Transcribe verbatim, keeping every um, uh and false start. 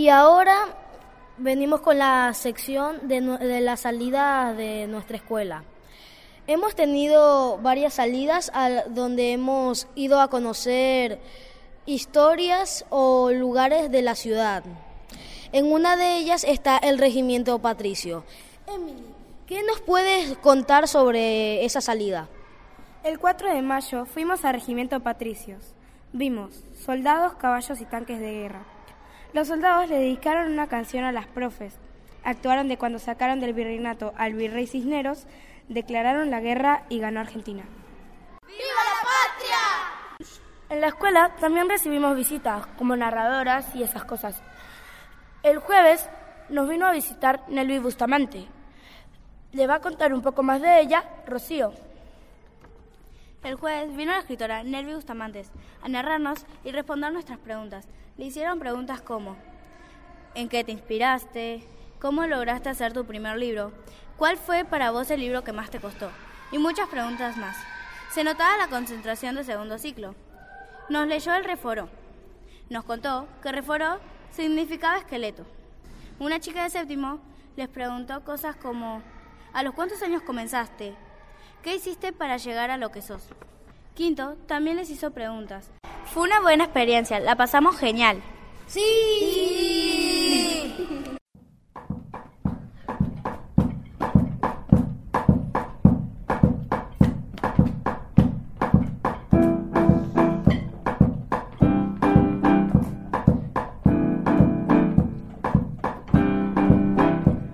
ahora venimos con la sección de, de la salida de nuestra escuela. Hemos tenido varias salidas a donde hemos ido a conocer historias o lugares de la ciudad. En una de ellas está el Regimiento Patricio. Emily, ¿qué nos puedes contar sobre esa salida? El cuatro de mayo fuimos al Regimiento Patricios. Vimos soldados, caballos y tanques de guerra. Los soldados le dedicaron una canción a las profes. Actuaron de cuando sacaron del virreinato al virrey Cisneros, declararon la guerra y ganó Argentina. ¡Viva la patria! En la escuela también recibimos visitas, como narradoras y esas cosas. El jueves nos vino a visitar Nelvi Bustamante. Le va a contar un poco más de ella, Rocío. El jueves vino la escritora Nelvi Bustamante a narrarnos y responder nuestras preguntas. Le hicieron preguntas como: ¿en qué te inspiraste? ¿Cómo lograste hacer tu primer libro? ¿Cuál fue para vos el libro que más te costó? Y muchas preguntas más. Se notaba la concentración de segundo ciclo. Nos leyó el Reforó. Nos contó que Reforó significaba esqueleto. Una chica de séptimo les preguntó cosas como: ¿a los cuántos años comenzaste? ¿Qué hiciste para llegar a lo que sos? Quinto también les hizo preguntas. Fue una buena experiencia, la pasamos genial. ¡Sí!